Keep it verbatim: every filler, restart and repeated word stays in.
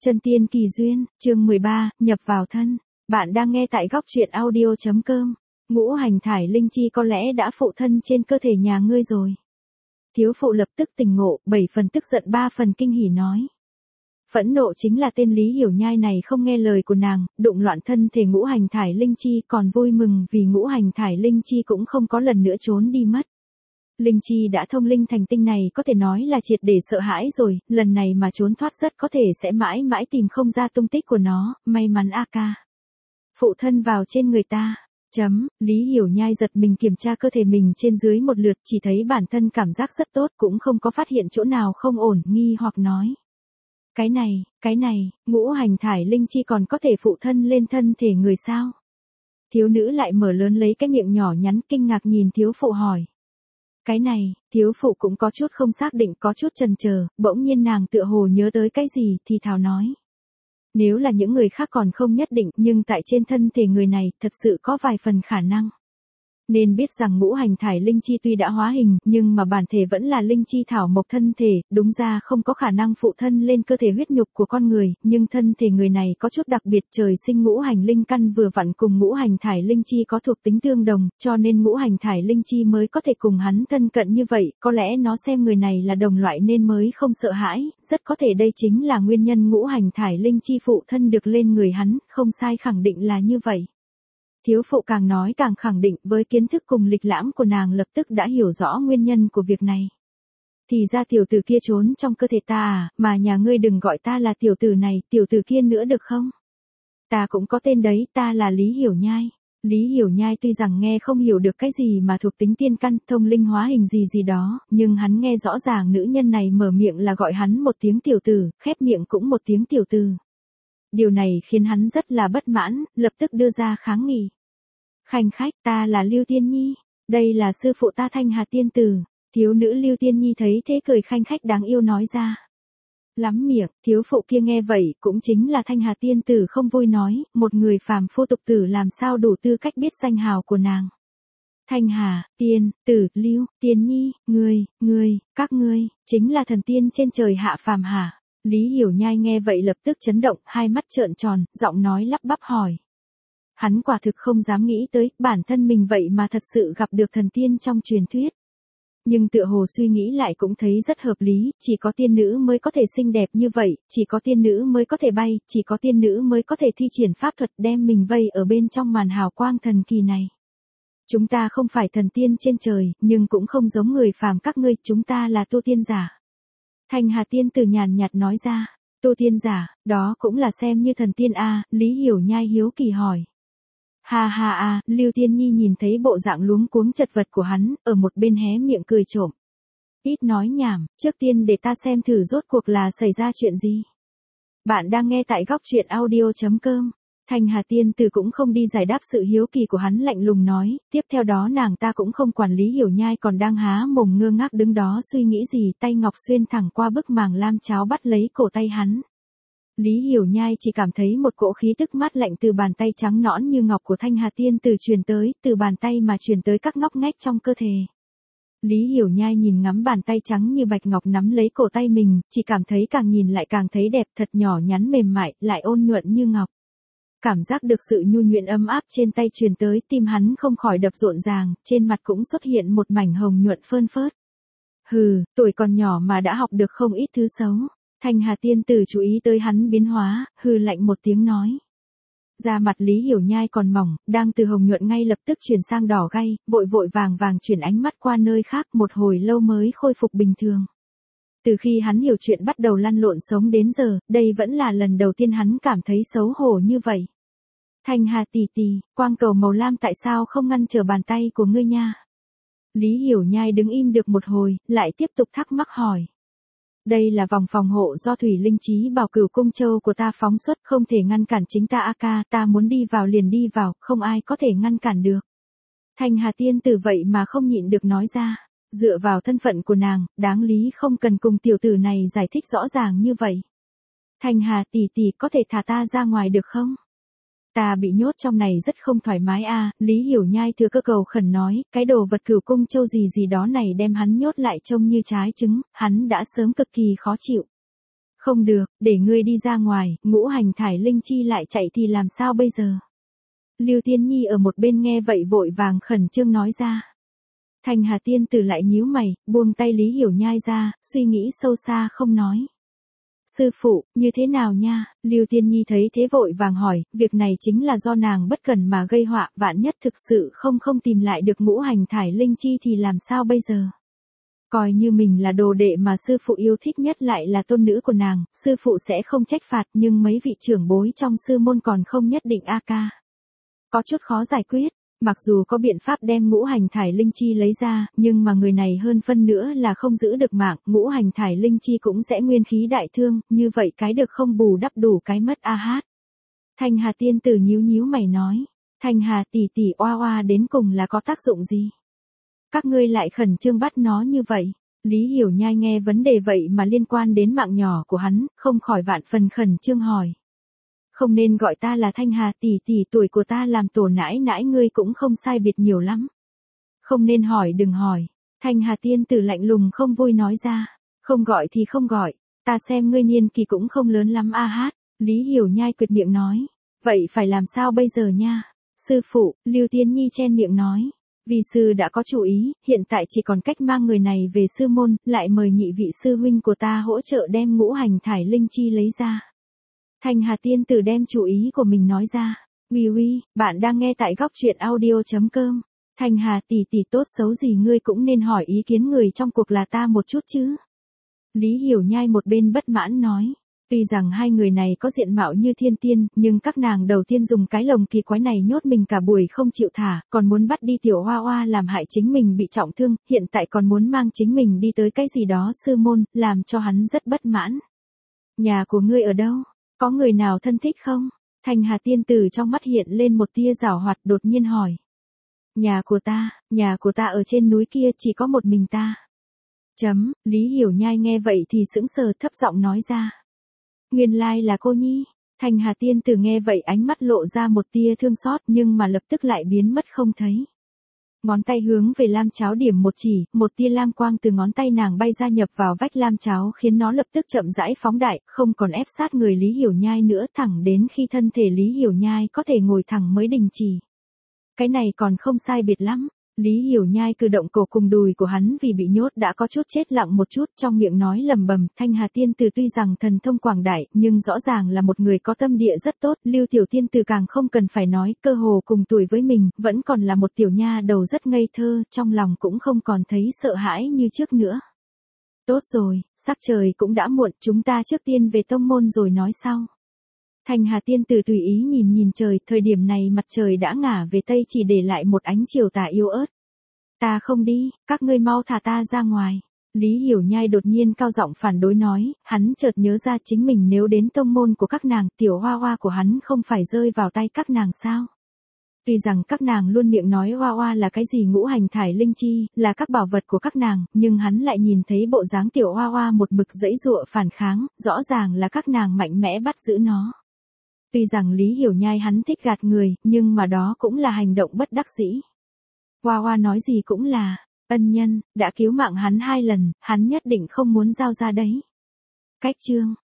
Chân tiên kỳ duyên, chương mười ba, nhập vào thân. Bạn đang nghe tại góc truyện audio chấm com. Ngũ hành thải linh chi có lẽ đã phụ thân trên cơ thể nhà ngươi rồi. Thiếu phụ lập tức tỉnh ngộ, bảy phần tức giận ba phần kinh hỉ nói. Phẫn nộ chính là tên Lý Hiểu Nhai này không nghe lời của nàng, đụng loạn thân thể ngũ hành thải linh chi, còn vui mừng vì ngũ hành thải linh chi cũng không có lần nữa trốn đi mất. Linh chi đã thông linh thành tinh này có thể nói là triệt để sợ hãi rồi, lần này mà trốn thoát rất có thể sẽ mãi mãi tìm không ra tung tích của nó, may mắn a ca. Phụ thân vào trên người ta. Chấm, Lý Hiểu Nhai giật mình kiểm tra cơ thể mình trên dưới một lượt, chỉ thấy bản thân cảm giác rất tốt, cũng không có phát hiện chỗ nào không ổn, nghi hoặc nói. Cái này, cái này, ngũ hành thải linh chi còn có thể phụ thân lên thân thể người sao? Thiếu nữ lại mở lớn lấy cái miệng nhỏ nhắn kinh ngạc nhìn thiếu phụ hỏi. Cái này, thiếu phụ cũng có chút không xác định, có chút chần chờ, bỗng nhiên nàng tựa hồ nhớ tới cái gì thì thào nói. Nếu là những người khác còn không nhất định, nhưng tại trên thân thể người này thật sự có vài phần khả năng. Nên biết rằng ngũ hành thải linh chi tuy đã hóa hình, nhưng mà bản thể vẫn là linh chi thảo mộc thân thể, đúng ra không có khả năng phụ thân lên cơ thể huyết nhục của con người, nhưng thân thể người này có chút đặc biệt, trời sinh ngũ hành linh căn vừa vặn cùng ngũ hành thải linh chi có thuộc tính tương đồng, cho nên ngũ hành thải linh chi mới có thể cùng hắn thân cận như vậy, có lẽ nó xem người này là đồng loại nên mới không sợ hãi, rất có thể đây chính là nguyên nhân ngũ hành thải linh chi phụ thân được lên người hắn, không sai khẳng định là như vậy. Thiếu phụ càng nói càng khẳng định, với kiến thức cùng lịch lãm của nàng lập tức đã hiểu rõ nguyên nhân của việc này. Thì ra tiểu tử kia trốn trong cơ thể ta à, mà nhà ngươi đừng gọi ta là tiểu tử này, tiểu tử kia nữa được không? Ta cũng có tên đấy, ta là Lý Hiểu Nhai. Lý Hiểu Nhai tuy rằng nghe không hiểu được cái gì mà thuộc tính tiên căn, thông linh hóa hình gì gì đó, nhưng hắn nghe rõ ràng nữ nhân này mở miệng là gọi hắn một tiếng tiểu tử, khép miệng cũng một tiếng tiểu tử. Điều này khiến hắn rất là bất mãn, lập tức đưa ra kháng nghị. Khanh khách, ta là Lưu Tiên Nhi, đây là sư phụ ta Thanh Hà Tiên Tử. Thiếu nữ Lưu Tiên Nhi thấy thế cười khanh khách đáng yêu nói ra. Lắm miệng, thiếu phụ kia nghe vậy, cũng chính là Thanh Hà Tiên Tử không vui nói, một người phàm phu tục tử làm sao đủ tư cách biết danh hào của nàng. Thanh Hà, Tiên, Tử, Lưu, Tiên Nhi, ngươi, ngươi, các ngươi, chính là thần tiên trên trời hạ phàm hả? Lý Hiểu Nhai nghe vậy lập tức chấn động, hai mắt trợn tròn, giọng nói lắp bắp hỏi. Hắn quả thực không dám nghĩ tới, bản thân mình vậy mà thật sự gặp được thần tiên trong truyền thuyết. Nhưng tựa hồ suy nghĩ lại cũng thấy rất hợp lý, chỉ có tiên nữ mới có thể xinh đẹp như vậy, chỉ có tiên nữ mới có thể bay, chỉ có tiên nữ mới có thể thi triển pháp thuật đem mình vây ở bên trong màn hào quang thần kỳ này. Chúng ta không phải thần tiên trên trời, nhưng cũng không giống người phàm các ngươi, chúng ta là tu tiên giả. Thanh Hà Tiên Tử nhàn nhạt nói ra, tu tiên giả, đó cũng là xem như thần tiên a, Lý Hiểu Nhai hiếu kỳ hỏi. Ha ha a, Lưu Tiên Nhi nhìn thấy bộ dạng luống cuống chật vật của hắn, ở một bên hé miệng cười trộm. Ít nói nhảm, trước tiên để ta xem thử rốt cuộc là xảy ra chuyện gì. Bạn đang nghe tại góc truyện audio chấm com. Thanh Hà Tiên Tử cũng không đi giải đáp sự hiếu kỳ của hắn, lạnh lùng nói, tiếp theo đó nàng ta cũng không quản Lý Hiểu Nhai còn đang há mồm ngơ ngác đứng đó suy nghĩ gì, tay ngọc xuyên thẳng qua bức màng lam cháo bắt lấy cổ tay hắn. Lý Hiểu Nhai chỉ cảm thấy một cỗ khí tức mát lạnh từ bàn tay trắng nõn như ngọc của Thanh Hà Tiên Tử truyền tới, từ bàn tay mà truyền tới các ngóc ngách trong cơ thể. Lý Hiểu Nhai nhìn ngắm bàn tay trắng như bạch ngọc nắm lấy cổ tay mình, chỉ cảm thấy càng nhìn lại càng thấy đẹp, thật nhỏ nhắn mềm mại, lại ôn nhuận như ngọc. Cảm giác được sự nhu nhuyễn ấm áp trên tay truyền tới, tim hắn không khỏi đập rộn ràng, trên mặt cũng xuất hiện một mảnh hồng nhuận phơn phớt. Hừ, tuổi còn nhỏ mà đã học được không ít thứ xấu. Thanh Hà Tiên Tử chú ý tới hắn biến hóa, hừ lạnh một tiếng nói. Da mặt Lý Hiểu Nhai còn mỏng, đang từ hồng nhuận ngay lập tức chuyển sang đỏ gay, vội vội vàng vàng chuyển ánh mắt qua nơi khác, một hồi lâu mới khôi phục bình thường. Từ khi hắn hiểu chuyện bắt đầu lăn lộn sống đến giờ, đây vẫn là lần đầu tiên hắn cảm thấy xấu hổ như vậy. Thanh Hà tỷ tỷ, quang cầu màu lam tại sao không ngăn trở bàn tay của ngươi nha? Lý Hiểu Nhai đứng im được một hồi, lại tiếp tục thắc mắc hỏi. Đây là vòng phòng hộ do Thủy Linh Chí Bảo Cửu Cung Châu của ta phóng xuất, không thể ngăn cản chính ta a ca, ta muốn đi vào liền đi vào, không ai có thể ngăn cản được. Thanh Hà Tiên Tử vậy mà không nhịn được nói ra, dựa vào thân phận của nàng, đáng lý không cần cùng tiểu tử này giải thích rõ ràng như vậy. Thanh Hà tỷ tỷ có thể thả ta ra ngoài được không? Ta bị nhốt trong này rất không thoải mái a, Lý Hiểu Nhai thừa cơ cầu khẩn nói, cái đồ vật Cửu Cung Châu gì gì đó này đem hắn nhốt lại trông như trái trứng, hắn đã sớm cực kỳ khó chịu. Không được, để ngươi đi ra ngoài, ngũ hành thải linh chi lại chạy thì làm sao bây giờ? Lưu Tiên Nhi ở một bên nghe vậy vội vàng khẩn trương nói ra. Thanh Hà tiên tử lại nhíu mày, buông tay Lý Hiểu Nhai ra, suy nghĩ sâu xa không nói. Sư phụ, như thế nào nha? Lưu Tiên Nhi thấy thế vội vàng hỏi, việc này chính là do nàng bất cẩn mà gây họa, vạn nhất thực sự không không tìm lại được ngũ hành thải linh chi thì làm sao bây giờ? Coi như mình là đồ đệ mà sư phụ yêu thích nhất lại là tôn nữ của nàng, sư phụ sẽ không trách phạt nhưng mấy vị trưởng bối trong sư môn còn không nhất định a ca. Có chút khó giải quyết, mặc dù có biện pháp đem ngũ hành thải linh chi lấy ra, nhưng mà người này hơn phân nữa là không giữ được mạng, ngũ hành thải linh chi cũng sẽ nguyên khí đại thương, như vậy cái được không bù đắp đủ cái mất a hát. Thanh Hà tiên tử nhíu nhíu mày nói, Thanh Hà tỷ tỷ oa oa đến cùng là có tác dụng gì? Các ngươi lại khẩn trương bắt nó như vậy. Lý Hiểu Nhai nghe vấn đề vậy mà liên quan đến mạng nhỏ của hắn, không khỏi vạn phần khẩn trương hỏi. Không nên gọi ta là Thanh Hà tỷ tỷ, tuổi của ta làm tổ nãi nãi ngươi cũng không sai biệt nhiều lắm. Không nên hỏi đừng hỏi. Thanh Hà tiên tử lạnh lùng không vui nói ra. Không gọi thì không gọi, ta xem ngươi niên kỳ cũng không lớn lắm a hát. Lý Hiểu Nhai quyệt miệng nói. Vậy phải làm sao bây giờ nha? Sư phụ, Lưu Tiên Nhi chen miệng nói. Vi sư đã có chủ ý, hiện tại chỉ còn cách mang người này về sư môn, lại mời nhị vị sư huynh của ta hỗ trợ đem ngũ hành thải linh chi lấy ra. Thanh Hà tiên tử đem chủ ý của mình nói ra. Uy uy, bạn đang nghe tại góc truyện audio chấm com. Thanh Hà tỷ tỷ tốt xấu gì ngươi cũng nên hỏi ý kiến người trong cuộc là ta một chút chứ. Lý Hiểu Nhai một bên bất mãn nói. Tuy rằng hai người này có diện mạo như thiên tiên, nhưng các nàng đầu tiên dùng cái lồng kỳ quái này nhốt mình cả buổi không chịu thả, còn muốn bắt đi tiểu hoa hoa làm hại chính mình bị trọng thương, hiện tại còn muốn mang chính mình đi tới cái gì đó sư môn, làm cho hắn rất bất mãn. Nhà của ngươi ở đâu? Có người nào thân thích không? Thanh Hà tiên tử trong mắt hiện lên một tia giảo hoạt đột nhiên hỏi. Nhà của ta, nhà của ta ở trên núi kia chỉ có một mình ta. Chấm, Lý Hiểu Nhai nghe vậy thì sững sờ thấp giọng nói ra. Nguyên lai là cô nhi. Thanh Hà tiên tử nghe vậy ánh mắt lộ ra một tia thương xót nhưng mà lập tức lại biến mất không thấy. Ngón tay hướng về lam cháo điểm một chỉ, một tia lam quang từ ngón tay nàng bay ra nhập vào vách lam cháo khiến nó lập tức chậm rãi phóng đại, không còn ép sát người Lý Hiểu Nhai nữa thẳng đến khi thân thể Lý Hiểu Nhai có thể ngồi thẳng mới đình chỉ. Cái này còn không sai biệt lắm. Lý Hiểu Nhai cử động cổ cùng đùi của hắn vì bị nhốt đã có chút chết lặng một chút, trong miệng nói lầm bầm. Thanh Hà tiên tử tuy rằng thần thông quảng đại, nhưng rõ ràng là một người có tâm địa rất tốt. Lưu tiểu tiên tử càng không cần phải nói, cơ hồ cùng tuổi với mình, vẫn còn là một tiểu nha đầu rất ngây thơ, trong lòng cũng không còn thấy sợ hãi như trước nữa. Tốt rồi, sắc trời cũng đã muộn, chúng ta trước tiên về tông môn rồi nói sau. Thanh Hà tiên tử tùy ý nhìn nhìn trời, thời điểm này mặt trời đã ngả về tây chỉ để lại một ánh chiều tà yếu ớt. Ta không đi, các ngươi mau thả ta ra ngoài. Lý Hiểu Nhai đột nhiên cao giọng phản đối nói, hắn chợt nhớ ra chính mình nếu đến tông môn của các nàng, tiểu hoa hoa của hắn không phải rơi vào tay các nàng sao. Tuy rằng các nàng luôn miệng nói hoa hoa là cái gì ngũ hành thải linh chi, là các bảo vật của các nàng, nhưng hắn lại nhìn thấy bộ dáng tiểu hoa hoa một mực giãy giụa phản kháng, rõ ràng là các nàng mạnh mẽ bắt giữ nó. Tuy rằng Lý Hiểu Nhai hắn thích gạt người, nhưng mà đó cũng là hành động bất đắc dĩ. Hoa hoa nói gì cũng là, ân nhân, đã cứu mạng hắn hai lần, hắn nhất định không muốn giao ra đấy. Cách chương,